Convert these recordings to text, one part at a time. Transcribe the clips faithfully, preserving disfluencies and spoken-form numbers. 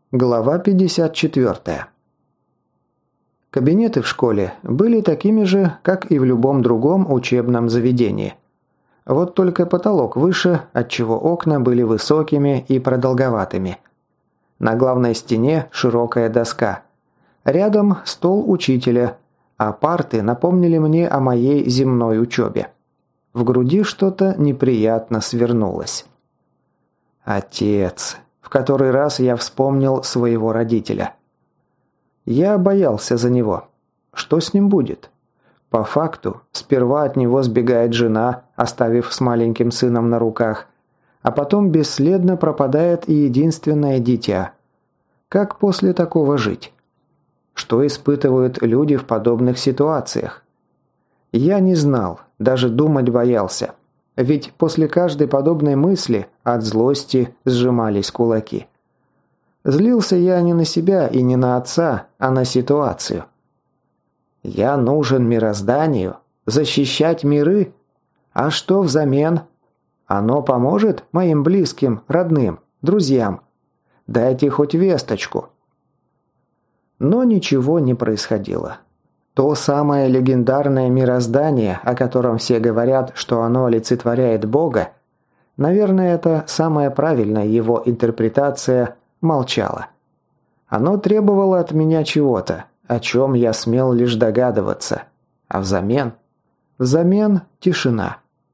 Глава пятьдесят четыре. Кабинеты в школе были такими же, как и в любом другом учебном заведении. Вот только потолок выше, отчего окна были высокими и продолговатыми. На главной стене широкая доска. Рядом стол учителя, а парты напомнили мне о моей земной учебе. В груди что-то неприятно свернулось. Отец. В который раз я вспомнил своего родителя. Я боялся за него. Что с ним будет? По факту, сперва от него сбегает жена, оставив с маленьким сыном на руках, а потом бесследно пропадает и единственное дитя. Как после такого жить? Что испытывают люди в подобных ситуациях? Я не знал, даже думать боялся. Ведь после каждой подобной мысли от злости сжимались кулаки. Злился я не на себя и не на отца, а на ситуацию. Я нужен мирозданию, защищать миры. А что взамен? Оно поможет моим близким, родным, друзьям? Дайте хоть весточку. Но ничего не происходило. То самое легендарное мироздание, о котором все говорят, что оно олицетворяет Бога, наверное, это самая правильная его интерпретация, молчало. Оно требовало от меня чего-то, о чем я смел лишь догадываться. А взамен? Взамен тишина.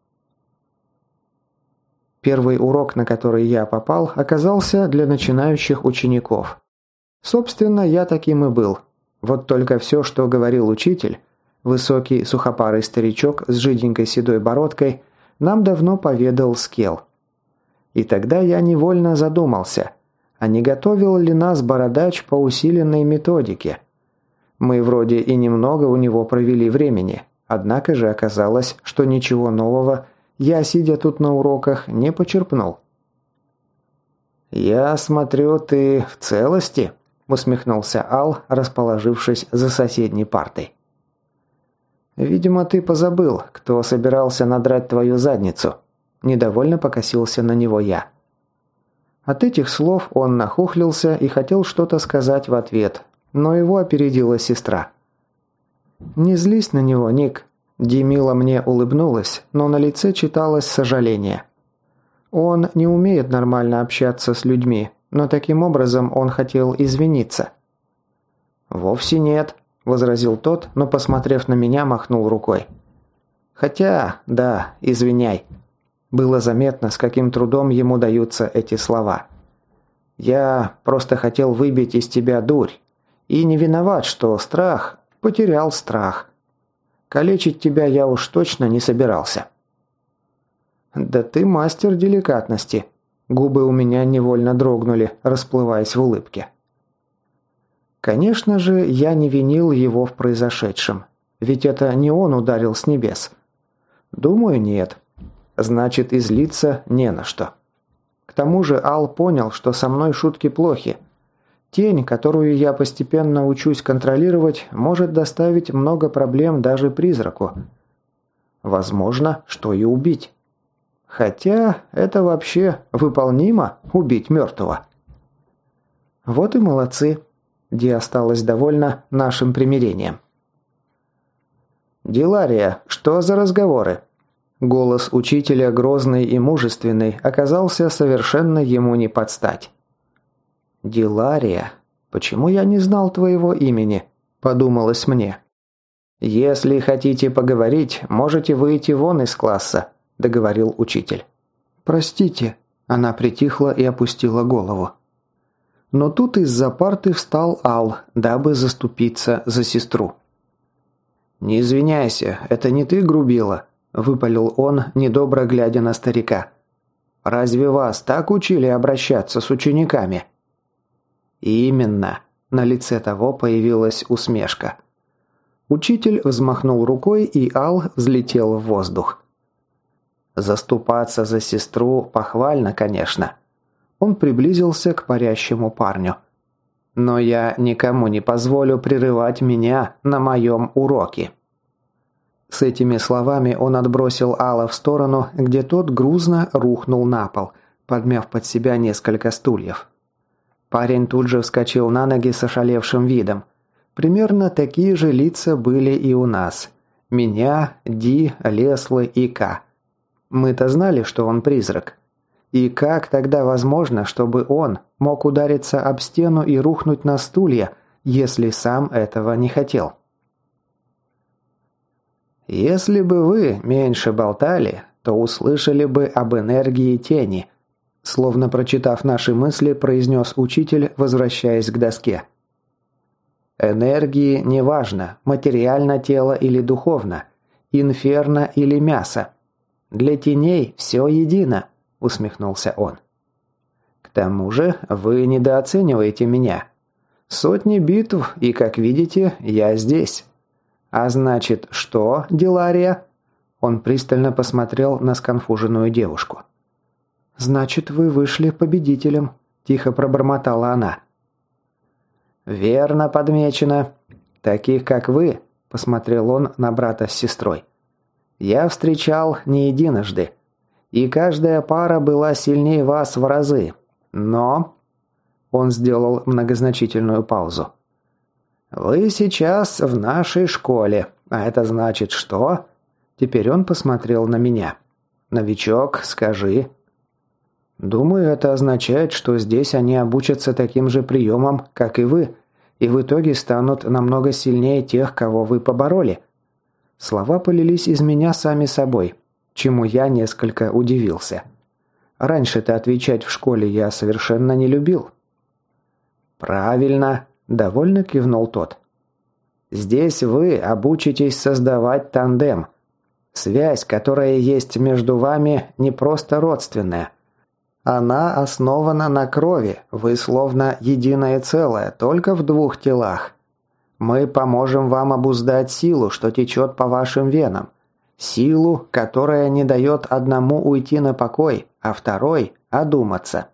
Первый урок, на который я попал, оказался для начинающих учеников. Собственно, я таким и был. Вот только все, что говорил учитель, высокий сухопарый старичок с жиденькой седой бородкой, нам давно поведал Скел. И тогда я невольно задумался, а не готовил ли нас бородач по усиленной методике? Мы вроде и немного у него провели времени, однако же оказалось, что ничего нового я, сидя тут на уроках, не почерпнул. «Я смотрю, ты в целости?» – усмехнулся Ал, расположившись за соседней партой. «Видимо, ты позабыл, кто собирался надрать твою задницу», – недовольно покосился на него я. От этих слов он нахохлился и хотел что-то сказать в ответ, но его опередила сестра. «Не злись на него, Ник», – Демила мне улыбнулась, но на лице читалось сожаление. «Он не умеет нормально общаться с людьми, но таким образом он хотел извиниться». «Вовсе нет», – возразил тот, но, посмотрев на меня, махнул рукой. «Хотя, да, извиняй». Было заметно, с каким трудом ему даются эти слова. «Я просто хотел выбить из тебя дурь. И не виноват, что страх, потерял страх. Калечить тебя я уж точно не собирался». «Да ты мастер деликатности». Губы у меня невольно дрогнули, расплываясь в улыбке. Конечно же, я не винил его в произошедшем. Ведь это не он ударил с небес. Думаю, нет. Значит, и злиться не на что. К тому же Ал понял, что со мной шутки плохи. Тень, которую я постепенно учусь контролировать, может доставить много проблем даже призраку. Возможно, что и убить. Хотя это вообще выполнимо – убить мертвого. Вот и молодцы. Ди осталась довольна нашим примирением. «Дилария, что за разговоры?» Голос учителя, грозный и мужественный, оказался совершенно ему не под стать. «Дилария, почему я не знал твоего имени?» – подумалось мне. «Если хотите поговорить, можете выйти вон из класса», – договорил учитель. «Простите», – она притихла и опустила голову. Но тут из-за парты встал Ал, дабы заступиться за сестру. «Не извиняйся, это не ты грубила», – выпалил он, недобро глядя на старика. «Разве вас так учили обращаться с учениками?» «Именно», – на лице того появилась усмешка. Учитель взмахнул рукой, и Ал взлетел в воздух. Заступаться за сестру похвально, конечно. Он приблизился к парящему парню. Но я никому не позволю прерывать меня на моем уроке. С этими словами он отбросил Алла в сторону, где тот грузно рухнул на пол, подмяв под себя несколько стульев. Парень тут же вскочил на ноги с ошалевшим видом. Примерно такие же лица были и у нас. Меня, Ди, Леслы и К. Мы-то знали, что он призрак. И как тогда возможно, чтобы он мог удариться об стену и рухнуть на стулья, если сам этого не хотел? «Если бы вы меньше болтали, то услышали бы об энергии тени», словно прочитав наши мысли, произнес учитель, возвращаясь к доске. «Энергии неважно, материально тело или духовно, инферно или мясо. Для теней все едино», – усмехнулся он. «К тому же вы недооцениваете меня. Сотни битв, и, как видите, я здесь. А значит, что, Дилария?» Он пристально посмотрел на сконфуженную девушку. «Значит, вы вышли победителем», – тихо пробормотала она. «Верно подмечено. Таких, как вы», – посмотрел он на брата с сестрой. «Я встречал не единожды. И каждая пара была сильнее вас в разы. Но...» Он сделал многозначительную паузу. «Вы сейчас в нашей школе. А это значит что?» Теперь он посмотрел на меня. «Новичок, скажи». «Думаю, это означает, что здесь они обучатся таким же приемам, как и вы, и в итоге станут намного сильнее тех, кого вы побороли». Слова полились из меня сами собой, чему я несколько удивился. Раньше-то отвечать в школе я совершенно не любил. «Правильно», – довольно кивнул тот. «Здесь вы обучитесь создавать тандем. Связь, которая есть между вами, не просто родственная. Она основана на крови, вы словно единое целое, только в двух телах. Мы поможем вам обуздать силу, что течет по вашим венам. Силу, которая не дает одному уйти на покой, а второй – одуматься».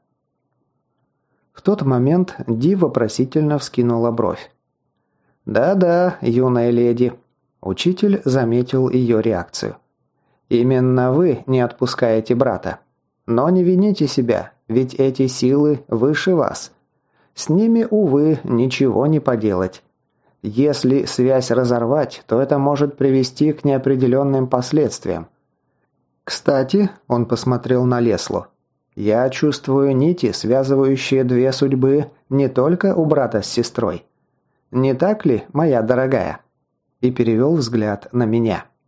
В тот момент Ди вопросительно вскинула бровь. «Да-да, юная леди». Учитель заметил ее реакцию. «Именно вы не отпускаете брата. Но не вините себя, ведь эти силы выше вас. С ними, увы, ничего не поделать. Если связь разорвать, то это может привести к неопределенным последствиям. Кстати, он посмотрел на Леслу. Я чувствую нити, связывающие две судьбы не только у брата с сестрой. Не так ли, моя дорогая?» И перевел взгляд на меня.